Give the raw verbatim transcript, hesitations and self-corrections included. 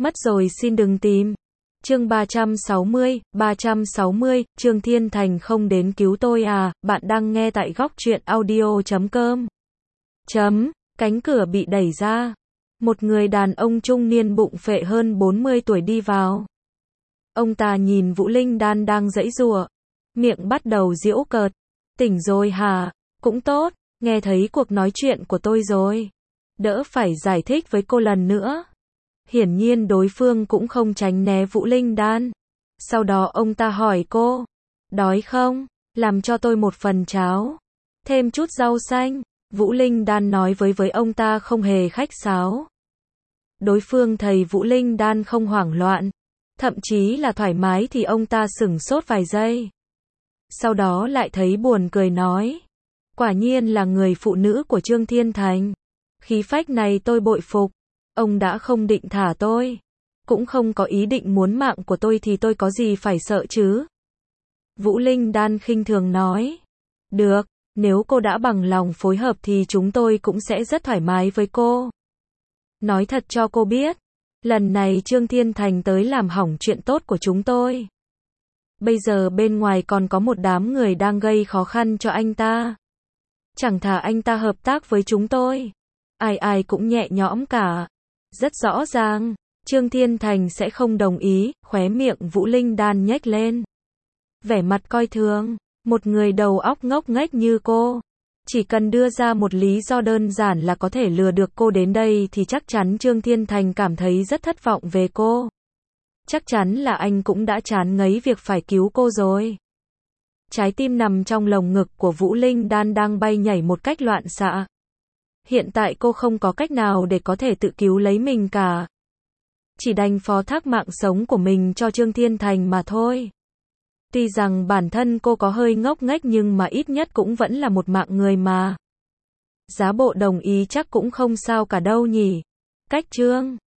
Mất rồi xin đừng tìm. Chương ba trăm sáu mươi, ba trăm sáu mươi, Trương Thiên Thành không đến cứu tôi à, bạn đang nghe tại góc truyện audio chấm com. Chấm, cánh cửa bị đẩy ra. Một người đàn ông trung niên bụng phệ hơn bốn mươi tuổi đi vào. Ông ta nhìn Vũ Linh Đan đang giãy giụa, miệng bắt đầu giễu cợt. Tỉnh rồi hả? Cũng tốt, nghe thấy cuộc nói chuyện của tôi rồi. Đỡ phải giải thích với cô lần nữa. Hiển nhiên đối phương cũng không tránh né Vũ Linh Đan. Sau đó ông ta hỏi cô, đói không? Làm cho tôi một phần cháo, thêm chút rau xanh. Vũ Linh Đan nói với với ông ta không hề khách sáo. Đối phương thấy Vũ Linh Đan không hoảng loạn, thậm chí là thoải mái thì ông ta sửng sốt vài giây. Sau đó lại thấy buồn cười nói, quả nhiên là người phụ nữ của Trương Thiên Thành. Khí phách này tôi bội phục. Ông đã không định thả tôi, cũng không có ý định muốn mạng của tôi thì tôi có gì phải sợ chứ? Vũ Linh Đan khinh thường nói, được, nếu cô đã bằng lòng phối hợp thì chúng tôi cũng sẽ rất thoải mái với cô. Nói thật cho cô biết, lần này Trương Thiên Thành tới làm hỏng chuyện tốt của chúng tôi. Bây giờ bên ngoài còn có một đám người đang gây khó khăn cho anh ta. Chẳng thà anh ta hợp tác với chúng tôi. Ai ai cũng nhẹ nhõm cả. Rất rõ ràng, Trương Thiên Thành sẽ không đồng ý, khóe miệng Vũ Linh Đan nhếch lên. Vẻ mặt coi thường, một người đầu óc ngốc nghếch như cô. Chỉ cần đưa ra một lý do đơn giản là có thể lừa được cô đến đây thì chắc chắn Trương Thiên Thành cảm thấy rất thất vọng về cô. Chắc chắn là anh cũng đã chán ngấy việc phải cứu cô rồi. Trái tim nằm trong lồng ngực của Vũ Linh Đan đang bay nhảy một cách loạn xạ. Hiện tại cô không có cách nào để có thể tự cứu lấy mình cả. Chỉ đành phó thác mạng sống của mình cho Trương Thiên Thành mà thôi. Tuy rằng bản thân cô có hơi ngốc nghếch nhưng mà ít nhất cũng vẫn là một mạng người mà. Giá bộ đồng ý chắc cũng không sao cả đâu nhỉ. Cách Trương